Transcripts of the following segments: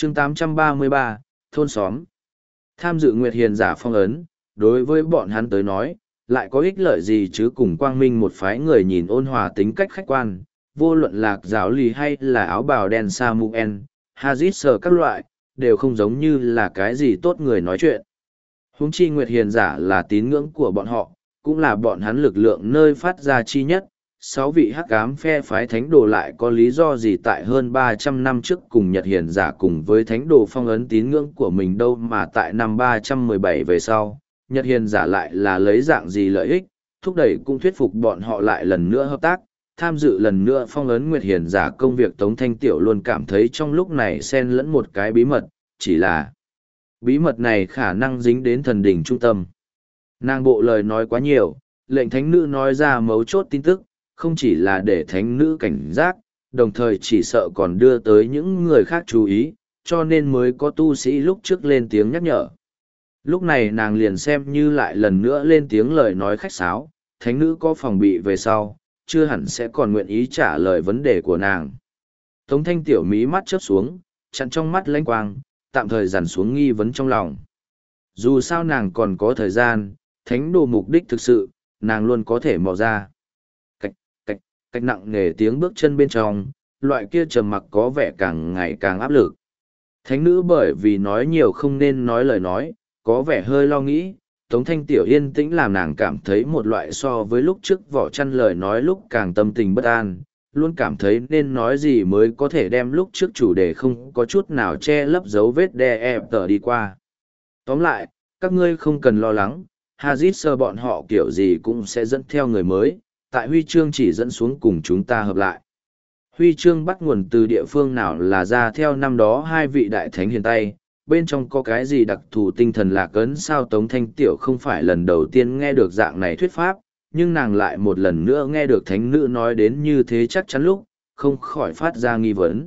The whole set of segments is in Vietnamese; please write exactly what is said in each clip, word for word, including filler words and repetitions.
chương tám trăm ba mươi ba, thôn xóm. Tham dự Nguyệt Hiền giả phong ấn, đối với bọn hắn tới nói, lại có ích lợi gì chứ? Cùng quang minh một phái người nhìn ôn hòa tính cách khách quan, vô luận lạc giáo lì hay là áo bào đen Samuel, Hazit sờ các loại, đều không giống như là cái gì tốt người nói chuyện. Huống chi Nguyệt Hiền giả là tín ngưỡng của bọn họ, cũng là bọn hắn lực lượng nơi phát ra chi nhất. Sáu vị hắc ám phe phái thánh đồ lại có lý do gì tại hơn ba trăm năm trước cùng Nhật Hiền giả cùng với thánh đồ phong ấn tín ngưỡng của mình đâu, mà tại năm ba trăm mười bảy về sau, Nhật Hiền giả lại là lấy dạng gì lợi ích, thúc đẩy cũng thuyết phục bọn họ lại lần nữa hợp tác, tham dự lần nữa phong ấn Nguyệt Hiền giả công việc. Tống Thanh Tiểu luôn cảm thấy trong lúc này xen lẫn một cái bí mật, chỉ là bí mật này khả năng dính đến thần đỉnh trung tâm. Nàng bộ lời nói quá nhiều, lệnh thánh nữ nói ra mấu chốt tin tức, không chỉ là để thánh nữ cảnh giác, đồng thời chỉ sợ còn đưa tới những người khác chú ý, cho nên mới có tu sĩ lúc trước lên tiếng nhắc nhở. Lúc này nàng liền xem như lại lần nữa lên tiếng lời nói khách sáo, thánh nữ có phòng bị về sau, chưa hẳn sẽ còn nguyện ý trả lời vấn đề của nàng. Tống Thanh Tiểu mí mắt chớp xuống, chặn trong mắt lãnh quang, tạm thời dằn xuống nghi vấn trong lòng. Dù sao nàng còn có thời gian, thánh đồ mục đích thực sự, nàng luôn có thể mò ra. Cạch, cạch, cạch nặng nề tiếng bước chân bên trong, loại kia trầm mặc có vẻ càng ngày càng áp lực. Thánh nữ bởi vì nói nhiều không nên nói lời nói, có vẻ hơi lo nghĩ. Tống Thanh Tiểu yên tĩnh làm nàng cảm thấy một loại so với lúc trước vỏ chăn lời nói lúc càng tâm tình bất an, luôn cảm thấy nên nói gì mới có thể đem lúc trước chủ đề không có chút nào che lấp dấu vết đe ép tờ đi qua. Tóm lại, các ngươi không cần lo lắng, Hazit sơ bọn họ kiểu gì cũng sẽ dẫn theo người mới, tại huy chương chỉ dẫn xuống cùng chúng ta hợp lại. Huy chương bắt nguồn từ địa phương nào là ra theo năm đó hai vị đại thánh hiền tay, bên trong có cái gì đặc thù tinh thần lạc ấn sao? Tống Thanh Tiểu không phải lần đầu tiên nghe được dạng này thuyết pháp, nhưng nàng lại một lần nữa nghe được thánh nữ nói đến như thế chắc chắn lúc, không khỏi phát ra nghi vấn.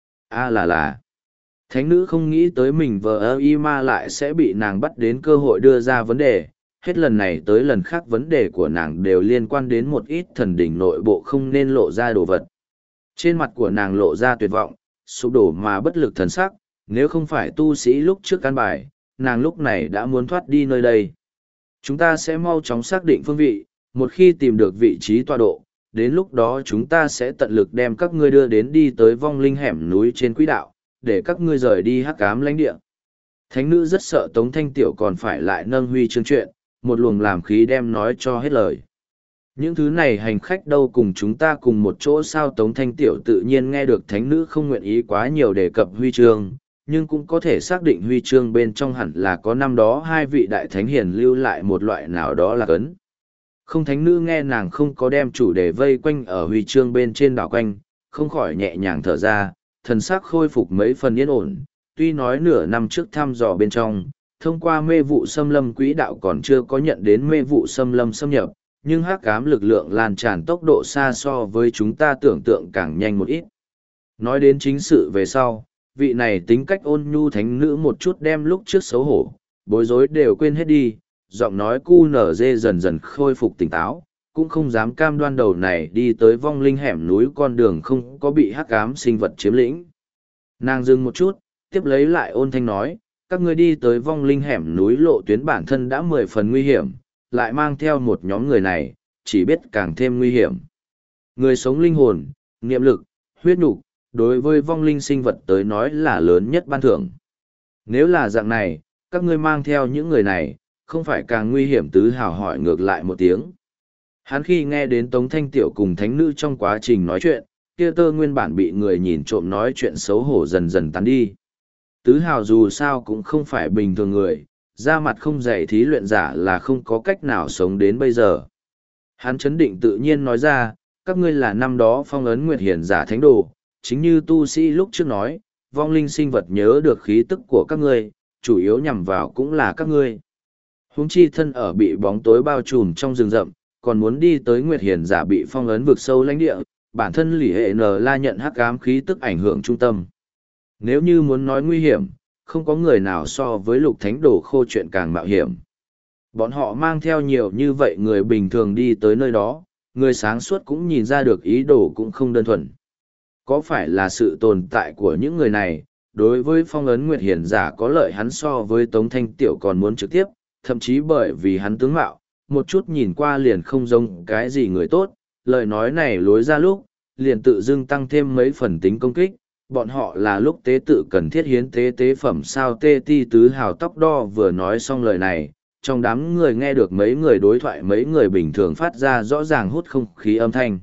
A là là, thánh nữ không nghĩ tới mình vờ ơ y ma lại sẽ bị nàng bắt đến cơ hội đưa ra vấn đề, hết lần này tới lần khác vấn đề của nàng đều liên quan đến một ít thần đỉnh nội bộ không nên lộ ra đồ vật. Trên mặt của nàng lộ ra tuyệt vọng, sụp đổ mà bất lực thần sắc, nếu không phải tu sĩ lúc trước căn bài, nàng lúc này đã muốn thoát đi nơi đây. Chúng ta sẽ mau chóng xác định phương vị, một khi tìm được vị trí tọa độ, đến lúc đó chúng ta sẽ tận lực đem các ngươi đưa đến đi tới vong linh hẻm núi trên quỹ đạo, để các ngươi rời đi hắc ám lãnh địa. Thánh nữ rất sợ Tống Thanh Tiểu còn phải lại nâng huy chương chuyện, một luồng làm khí đem nói cho hết lời. Những thứ này hành khách đâu cùng chúng ta cùng một chỗ sao? Tống Thanh Tiểu tự nhiên nghe được thánh nữ không nguyện ý quá nhiều đề cập huy chương, nhưng cũng có thể xác định huy chương bên trong hẳn là có năm đó hai vị đại thánh hiền lưu lại một loại nào đó là cấn. Không, thánh nữ nghe nàng không có đem chủ đề vây quanh ở huy chương bên trên đảo quanh, không khỏi nhẹ nhàng thở ra, thần sắc khôi phục mấy phần yên ổn. Tuy nói nửa năm trước thăm dò bên trong, thông qua mê vụ xâm lâm quỹ đạo còn chưa có nhận đến mê vụ xâm lâm xâm nhập, nhưng hắc ám lực lượng lan tràn tốc độ xa so với chúng ta tưởng tượng càng nhanh một ít. Nói đến chính sự về sau, vị này tính cách ôn nhu thánh nữ một chút đem lúc trước xấu hổ, bối rối đều quên hết đi, giọng nói cu nở dê dần dần khôi phục tỉnh táo, cũng không dám cam đoan đầu này đi tới vong linh hẻm núi con đường không có bị hắc ám sinh vật chiếm lĩnh. Nàng dừng một chút, tiếp lấy lại ôn thanh nói, các ngươi đi tới vong linh hẻm núi lộ tuyến bản thân đã mười phần nguy hiểm, lại mang theo một nhóm người này, chỉ biết càng thêm nguy hiểm. Người sống linh hồn, niệm lực, huyết nục, đối với vong linh sinh vật tới nói là lớn nhất ban thưởng. Nếu là dạng này, các ngươi mang theo những người này, không phải càng nguy hiểm? Tứ Hào hỏi ngược lại một tiếng. Hắn khi nghe đến Tống Thanh Tiểu cùng thánh nữ trong quá trình nói chuyện, kia tơ nguyên bản bị người nhìn trộm nói chuyện xấu hổ dần dần tán đi. Tứ Hào dù sao cũng không phải bình thường người, da mặt không dày thí luyện giả là không có cách nào sống đến bây giờ. Hắn chấn định tự nhiên nói ra, các ngươi là năm đó phong ấn Nguyệt Hiền giả thánh đồ, chính như tu sĩ lúc trước nói, vong linh sinh vật nhớ được khí tức của các ngươi, chủ yếu nhằm vào cũng là các ngươi. Huống chi thân ở bị bóng tối bao trùm trong rừng rậm, còn muốn đi tới Nguyệt Hiền giả bị phong ấn vực sâu lãnh địa, bản thân lỷ hệ N la nhận hắc ám khí tức ảnh hưởng trung tâm. Nếu như muốn nói nguy hiểm, không có người nào so với lục thánh đồ khô chuyện càng mạo hiểm. Bọn họ mang theo nhiều như vậy người bình thường đi tới nơi đó, người sáng suốt cũng nhìn ra được ý đồ cũng không đơn thuần. Có phải là sự tồn tại của những người này, đối với phong ấn Nguyệt Hiền giả có lợi hắn so với Tống Thanh Tiểu còn muốn trực tiếp, thậm chí bởi vì hắn tướng mạo, một chút nhìn qua liền không giống cái gì người tốt, lời nói này lối ra lúc, liền tự dưng tăng thêm mấy phần tính công kích, bọn họ là lúc tế tự cần thiết hiến tế tế phẩm sao tê ti tứ hào tóc đo vừa nói xong lời này, trong đám người nghe được mấy người đối thoại mấy người bình thường phát ra rõ ràng hút không khí âm thanh.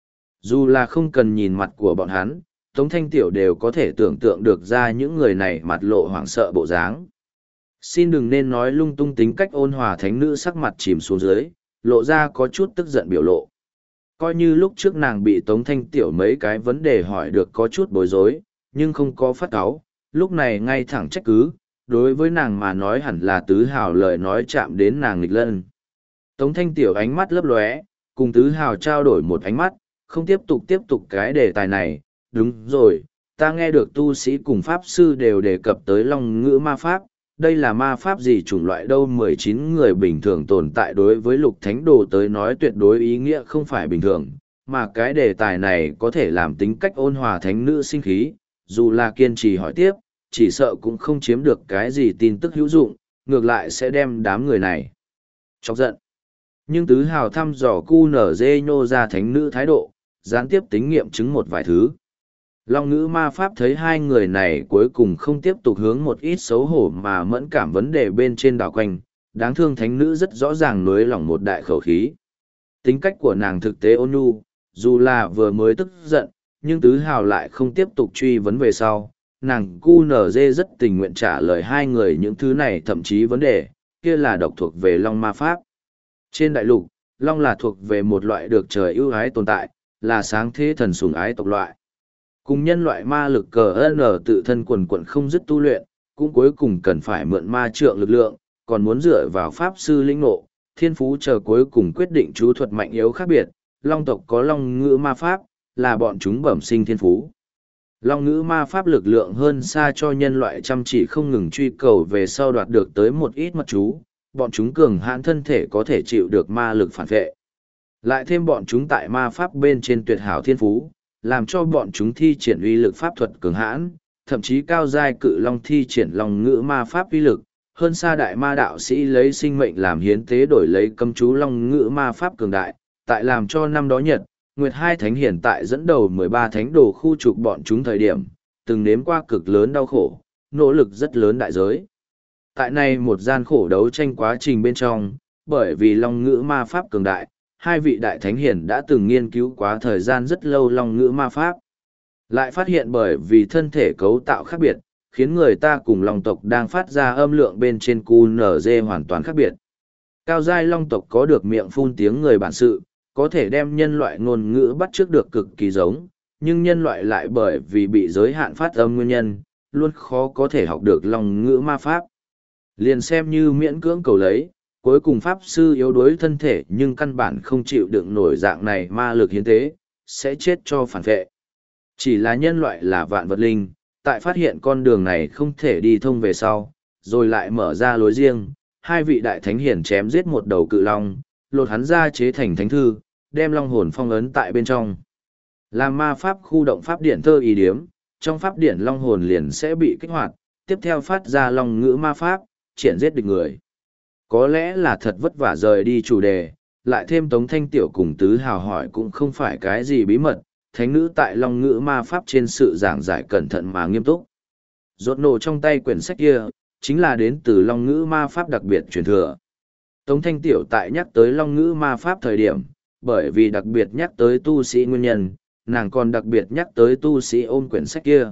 Dù là không cần nhìn mặt của bọn hắn, Tống Thanh Tiểu đều có thể tưởng tượng được ra những người này mặt lộ hoảng sợ bộ dáng. Xin đừng nên nói lung tung, tính cách ôn hòa thánh nữ sắc mặt chìm xuống dưới, lộ ra có chút tức giận biểu lộ. Coi như lúc trước nàng bị Tống Thanh Tiểu mấy cái vấn đề hỏi được có chút bối rối, nhưng không có phát cáu, lúc này ngay thẳng trách cứ, đối với nàng mà nói hẳn là tứ hào lời nói chạm đến nàng nghịch lân. Tống Thanh Tiểu ánh mắt lấp lóe, cùng tứ hào trao đổi một ánh mắt, không tiếp tục tiếp tục cái đề tài này. Đúng rồi, ta nghe được tu sĩ cùng pháp sư đều đề cập tới long ngữ ma pháp, đây là ma pháp gì chủng loại đâu? Mười chín người bình thường tồn tại đối với lục thánh đồ tới nói tuyệt đối ý nghĩa không phải bình thường, mà cái đề tài này có thể làm tính cách ôn hòa thánh nữ sinh khí, dù là kiên trì hỏi tiếp, chỉ sợ cũng không chiếm được cái gì tin tức hữu dụng, ngược lại sẽ đem đám người này chọc giận. Nhưng tứ hào thăm dò cu nở dê nhô ra thánh nữ thái độ, gián tiếp tính nghiệm chứng một vài thứ. Long ngữ ma pháp thấy hai người này cuối cùng không tiếp tục hướng một ít xấu hổ mà mẫn cảm vấn đề bên trên đảo quanh, đáng thương thánh nữ rất rõ ràng nối lỏng một đại khẩu khí. Tính cách của nàng thực tế ôn nhu, dù là vừa mới tức giận, nhưng tứ hào lại không tiếp tục truy vấn về sau. Nàng cu nở dê rất tình nguyện trả lời hai người những thứ này, thậm chí vấn đề, kia là độc thuộc về long ma pháp. Trên đại lục, long là thuộc về một loại được trời ưu ái tồn tại, là sáng thế thần sủng ái tộc loại. Cùng nhân loại ma lực cờ n tự thân quần quận không dứt tu luyện, cũng cuối cùng cần phải mượn ma trượng lực lượng, còn muốn dựa vào pháp sư linh ngộ, thiên phú chờ cuối cùng quyết định chú thuật mạnh yếu khác biệt. Long tộc có long ngữ ma pháp, là bọn chúng bẩm sinh thiên phú. Long ngữ ma pháp lực lượng hơn xa cho nhân loại chăm chỉ không ngừng truy cầu về sau đoạt được tới một ít mật chú, bọn chúng cường hãn thân thể có thể chịu được ma lực phản vệ. Lại thêm bọn chúng tại ma pháp bên trên tuyệt hảo thiên phú, làm cho bọn chúng thi triển uy lực pháp thuật cường hãn, thậm chí cao giai cự long thi triển long ngữ ma pháp uy lực, hơn xa đại ma đạo sĩ lấy sinh mệnh làm hiến tế đổi lấy cấm chú long ngữ ma pháp cường đại, tại làm cho năm đó Nhật, Nguyệt hai thánh hiện tại dẫn đầu mười ba thánh đồ khu trục bọn chúng thời điểm, từng nếm qua cực lớn đau khổ, nỗ lực rất lớn đại giới. Tại này một gian khổ đấu tranh quá trình bên trong, bởi vì long ngữ ma pháp cường đại, hai vị đại thánh hiển đã từng nghiên cứu quá thời gian rất lâu long ngữ ma pháp. Lại phát hiện bởi vì thân thể cấu tạo khác biệt, khiến người ta cùng long tộc đang phát ra âm lượng bên trên cu nở dê hoàn toàn khác biệt. Cao giai long tộc có được miệng phun tiếng người bản sự, có thể đem nhân loại ngôn ngữ bắt chước được cực kỳ giống, nhưng nhân loại lại bởi vì bị giới hạn phát âm nguyên nhân, luôn khó có thể học được long ngữ ma pháp. Liền xem như miễn cưỡng cầu lấy, cuối cùng pháp sư yếu đuối thân thể nhưng căn bản không chịu đựng nổi dạng này ma lực hiến tế, sẽ chết cho phản vệ. Chỉ là nhân loại là vạn vật linh, tại phát hiện con đường này không thể đi thông về sau, rồi lại mở ra lối riêng, hai vị đại thánh hiển chém giết một đầu cự long, lột hắn ra chế thành thánh thư, đem long hồn phong ấn tại bên trong. Làm ma pháp khu động pháp điển thơ ý điếm, trong pháp điển long hồn liền sẽ bị kích hoạt, tiếp theo phát ra long ngữ ma pháp, triển giết địch người. Có lẽ là thật vất vả rời đi chủ đề, lại thêm Tống Thanh Tiểu cùng Tứ Hào hỏi cũng không phải cái gì bí mật, thánh nữ tại long ngữ ma pháp trên sự giảng giải cẩn thận mà nghiêm túc. Rốt nổ trong tay quyển sách kia, chính là đến từ long ngữ ma pháp đặc biệt truyền thừa. Tống Thanh Tiểu tại nhắc tới long ngữ ma pháp thời điểm, bởi vì đặc biệt nhắc tới tu sĩ nguyên nhân, nàng còn đặc biệt nhắc tới tu sĩ ôm quyển sách kia.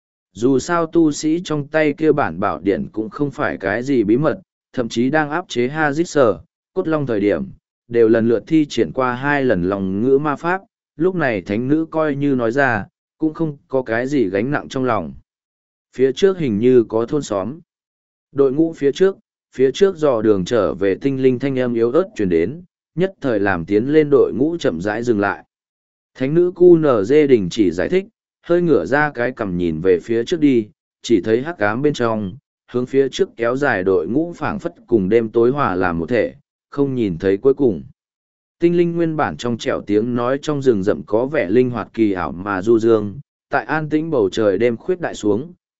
Dù sao tu sĩ trong tay kia bản bảo điển cũng không phải cái gì bí mật, thậm chí đang áp chế Hazit cốt long thời điểm, đều lần lượt thi triển qua hai lần lòng ngữ ma pháp, lúc này thánh nữ coi như nói ra, cũng không có cái gì gánh nặng trong lòng. Phía trước hình như có thôn xóm. Đội ngũ phía trước, phía trước dò đường trở về tinh linh thanh âm yếu ớt chuyển đến, nhất thời làm tiến lên đội ngũ chậm rãi dừng lại. Thánh nữ cu nở dê đình chỉ giải thích, hơi ngửa ra cái cằm nhìn về phía trước đi, chỉ thấy hắc ám bên trong, hướng phía trước kéo dài đội ngũ phảng phất cùng đêm tối hòa làm một thể, không nhìn thấy cuối cùng. Tinh linh nguyên bản trong trẻo tiếng nói trong rừng rậm có vẻ linh hoạt kỳ ảo mà du dương, tại an tĩnh bầu trời đêm khuyết đại xuống,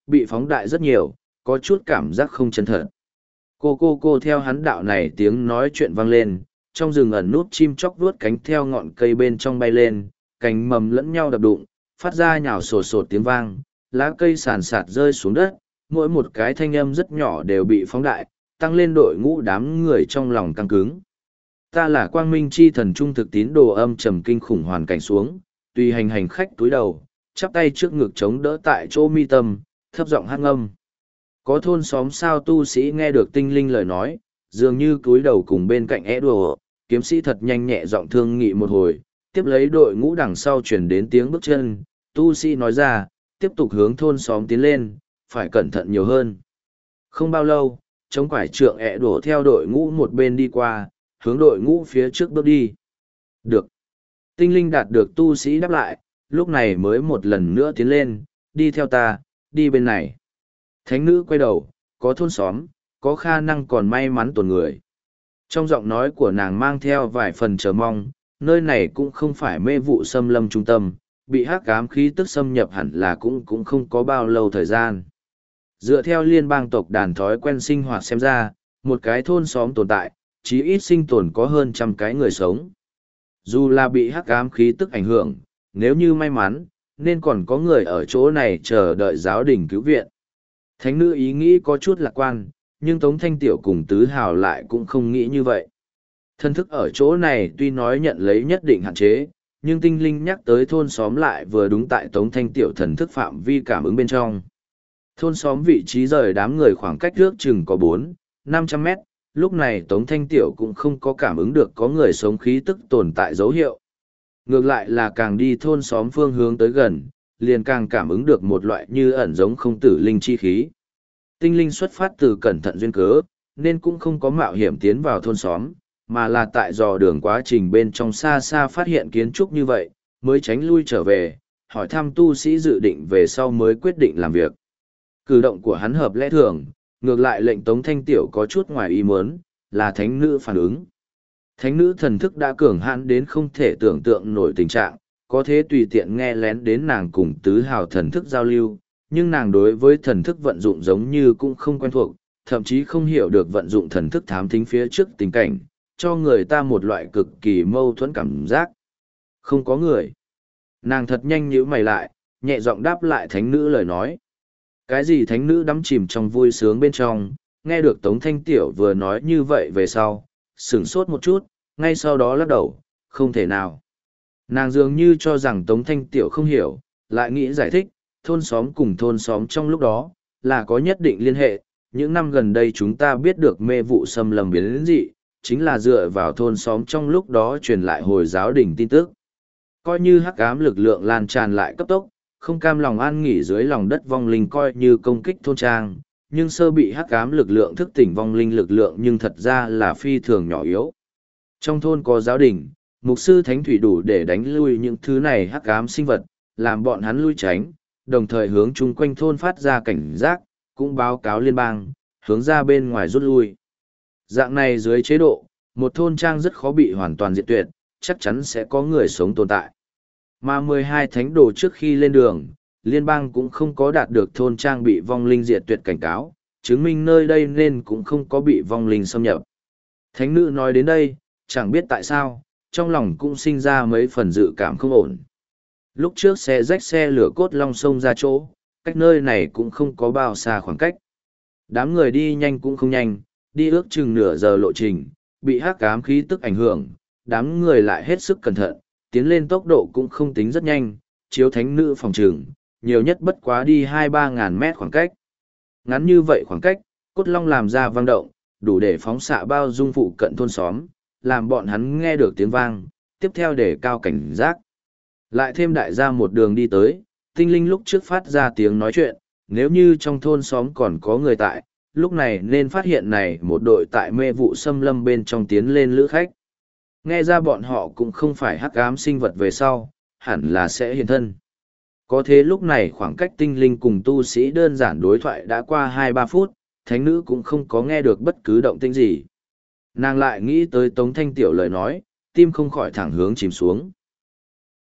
bị phóng đại rất nhiều, có chút cảm giác không chân thật. Cô cô cô theo hắn đạo này tiếng nói chuyện vang lên, trong rừng ẩn nút chim chóc vuốt cánh theo ngọn cây bên trong bay lên, cành mầm lẫn nhau đập đụng, phát ra nhào sột sột tiếng vang, lá cây sàn sạt rơi xuống đất, mỗi một cái thanh âm rất nhỏ đều bị phóng đại, tăng lên đội ngũ đám người trong lòng căng cứng. Ta là quang minh chi thần trung thực tín đồ âm trầm kinh khủng hoàn cảnh xuống, tùy hành hành khách túi đầu, chắp tay trước ngực chống đỡ tại chỗ mi tâm, thấp giọng hát ngâm. Có thôn xóm sao tu sĩ nghe được tinh linh lời nói, dường như cúi đầu cùng bên cạnh é đùa, kiếm sĩ thật nhanh nhẹ giọng thương nghị một hồi, tiếp lấy đội ngũ đằng sau chuyển đến tiếng bước chân, tu sĩ nói ra, tiếp tục hướng thôn xóm tiến lên, phải cẩn thận nhiều hơn. Không bao lâu, chống quải trượng ẹ đổ theo đội ngũ một bên đi qua, hướng đội ngũ phía trước bước đi. Được. Tinh linh đạt được tu sĩ đáp lại, lúc này mới một lần nữa tiến lên, đi theo ta, đi bên này. Thánh nữ quay đầu, có thôn xóm, có khả năng còn may mắn tồn người. Trong giọng nói của nàng mang theo vài phần chờ mong, nơi này cũng không phải mê vụ xâm lâm trung tâm, bị hắc ám khí tức xâm nhập hẳn là cũng cũng không có bao lâu thời gian. Dựa theo liên bang tộc đàn thói quen sinh hoạt xem ra, một cái thôn xóm tồn tại, chí ít sinh tồn có hơn trăm cái người sống. Dù là bị hắc ám khí tức ảnh hưởng, nếu như may mắn, nên còn có người ở chỗ này chờ đợi giáo đình cứu viện. Thánh nữ ý nghĩ có chút lạc quan, nhưng Tống Thanh Tiểu cùng Tứ Hào lại cũng không nghĩ như vậy. Thân thức ở chỗ này tuy nói nhận lấy nhất định hạn chế, nhưng tinh linh nhắc tới thôn xóm lại vừa đúng tại Tống Thanh Tiểu thần thức phạm vi cảm ứng bên trong. Thôn xóm vị trí rời đám người khoảng cách trước chừng có bốn, năm trăm mét, lúc này Tống Thanh Tiểu cũng không có cảm ứng được có người sống khí tức tồn tại dấu hiệu. Ngược lại là càng đi thôn xóm phương hướng tới gần, liền càng cảm ứng được một loại như ẩn giống không tử linh chi khí. Tinh linh xuất phát từ cẩn thận duyên cớ, nên cũng không có mạo hiểm tiến vào thôn xóm, mà là tại dò đường quá trình bên trong xa xa phát hiện kiến trúc như vậy, mới tránh lui trở về, hỏi thăm tu sĩ dự định về sau mới quyết định làm việc. Cử động của hắn hợp lẽ thường, ngược lại lệnh Tống Thanh Tiểu có chút ngoài ý muốn, là thánh nữ phản ứng. Thánh nữ thần thức đã cường hãn đến không thể tưởng tượng nổi tình trạng, có thế tùy tiện nghe lén đến nàng cùng Tứ Hào thần thức giao lưu, nhưng nàng đối với thần thức vận dụng giống như cũng không quen thuộc, thậm chí không hiểu được vận dụng thần thức thám thính phía trước tình cảnh, cho người ta một loại cực kỳ mâu thuẫn cảm giác. Không có người. Nàng thật nhanh nhíu mày lại, nhẹ giọng đáp lại thánh nữ lời nói. Cái gì thánh nữ đắm chìm trong vui sướng bên trong, nghe được Tống Thanh Tiểu vừa nói như vậy về sau, sửng sốt một chút, ngay sau đó lắc đầu, không thể nào. Nàng dường như cho rằng Tống Thanh Tiểu không hiểu, lại nghĩ giải thích, thôn xóm cùng thôn xóm trong lúc đó, là có nhất định liên hệ. Những năm gần đây chúng ta biết được mê vụ xâm lầm biến dị, chính là dựa vào thôn xóm trong lúc đó truyền lại hồi giáo đình tin tức. Coi như hắc ám lực lượng lan tràn lại cấp tốc, không cam lòng an nghỉ dưới lòng đất vong linh coi như công kích thôn trang, nhưng sơ bị hắc ám lực lượng thức tỉnh vong linh lực lượng nhưng thật ra là phi thường nhỏ yếu. Trong thôn có giáo đình, mục sư thánh thủy đủ để đánh lui những thứ này hắc ám sinh vật, làm bọn hắn lui tránh, đồng thời hướng chung quanh thôn phát ra cảnh giác, cũng báo cáo liên bang, hướng ra bên ngoài rút lui. Dạng này dưới chế độ, một thôn trang rất khó bị hoàn toàn diệt tuyệt, chắc chắn sẽ có người sống tồn tại. Mà mười hai thánh đồ trước khi lên đường, liên bang cũng không có đạt được thôn trang bị vong linh diệt tuyệt cảnh cáo, chứng minh nơi đây nên cũng không có bị vong linh xâm nhập. Thánh nữ nói đến đây, chẳng biết tại sao, trong lòng cũng sinh ra mấy phần dự cảm không ổn. Lúc trước xe rách xe lửa cốt long sông ra chỗ, cách nơi này cũng không có bao xa khoảng cách. Đám người đi nhanh cũng không nhanh, đi ước chừng nửa giờ lộ trình, bị hắc ám khí tức ảnh hưởng, đám người lại hết sức cẩn thận, tiến lên tốc độ cũng không tính rất nhanh, chiếu thánh nữ phòng trường, nhiều nhất bất quá đi hai ba ngàn mét khoảng cách. Ngắn như vậy khoảng cách, cốt long làm ra vang động, đủ để phóng xạ bao dung phụ cận thôn xóm, làm bọn hắn nghe được tiếng vang, tiếp theo để cao cảnh giác. Lại thêm đại gia một đường đi tới, tinh linh lúc trước phát ra tiếng nói chuyện, nếu như trong thôn xóm còn có người tại, lúc này nên phát hiện này một đội tại mê vụ xâm lâm bên trong tiến lên lữ khách. Nghe ra bọn họ cũng không phải hắc ám sinh vật về sau, hẳn là sẽ hiện thân. Có thế lúc này khoảng cách tinh linh cùng tu sĩ đơn giản đối thoại đã qua hai ba phút, thánh nữ cũng không có nghe được bất cứ động tĩnh gì. Nàng lại nghĩ tới Tống Thanh Tiểu lời nói, tim không khỏi thẳng hướng chìm xuống.